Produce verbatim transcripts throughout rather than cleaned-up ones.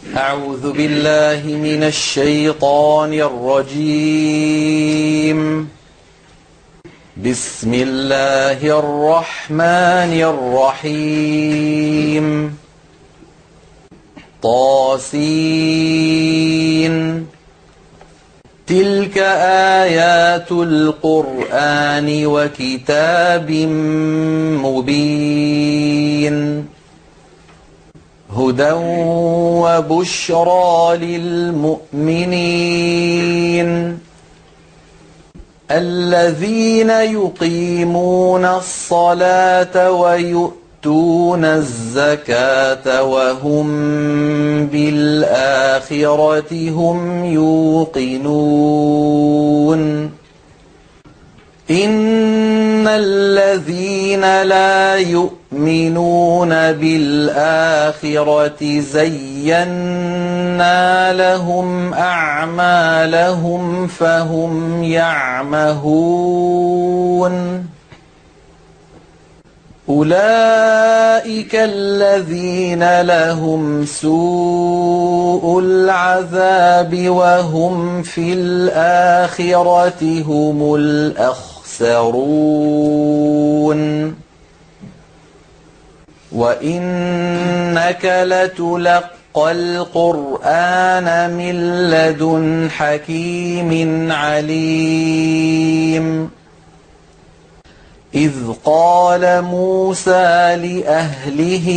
أعوذ بالله من الشيطان الرجيم. بسم الله الرحمن الرحيم. طاسين. تلك آيات القرآن وكتاب مبين هدى وبشرى للمؤمنين الذين يقيمون الصلاة ويؤتون الزكاة وهم بالآخرة هم يوقنون إن الذين لا يؤمنون بالآخرة زينا لهم أعمالهم فهم يعمهون أولئك الذين لهم سوء العذاب وهم في الآخرة هم الأخسرون وإنك لتلقى القرآن من لدن حكيم عليم إذ قال موسى لأهله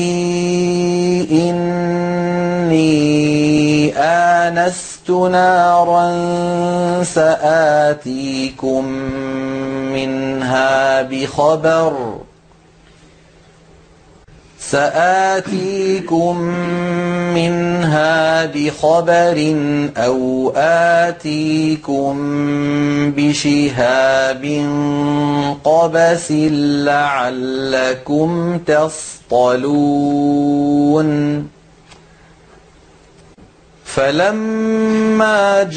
إني آنست نارا سآتيكم منها بخبر سآتيكم منها بخبر أو آتيكم بشهاب قبس لعلكم تصطلون فلما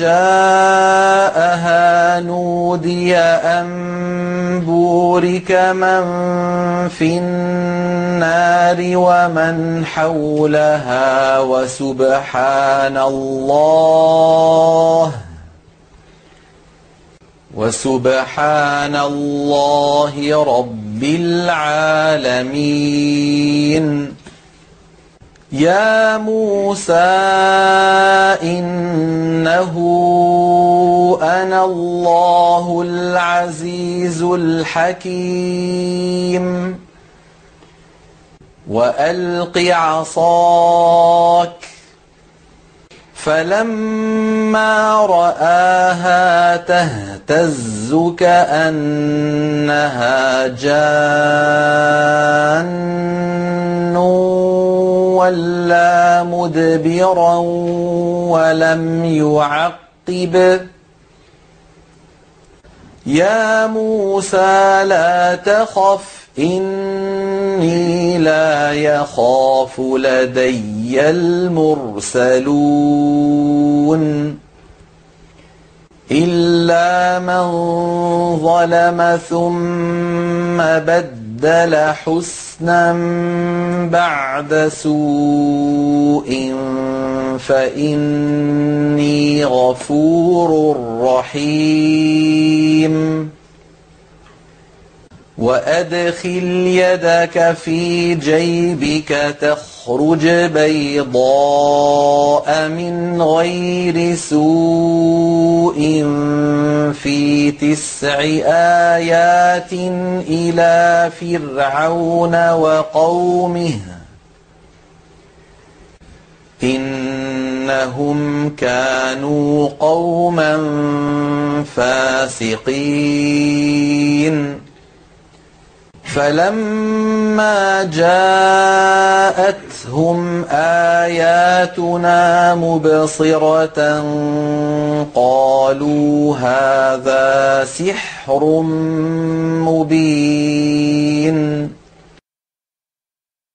جاءها نودي أن بورك من في النار ومن حولها وسبحان الله وسبحان الله رب العالمين يا موسى إنه أنا الله العزيز الحكيم وألق عصاك فلما رآها تهتز كأنها جان ولا مدبرا ولم يعقب يا موسى لا تخف إني لا يخاف لدي المرسلون إلا من ظلم ثم بدل حسنا بعد سوء فإني غفور رحيم وأدخل يدك في جيبك تخرج بيضاء من غير سوء في تسع آيات إلى فرعون وقومه إنهم كانوا قوما فاسقين فلما جاءتهم آياتنا مبصرة قالوا هذا سحر مبين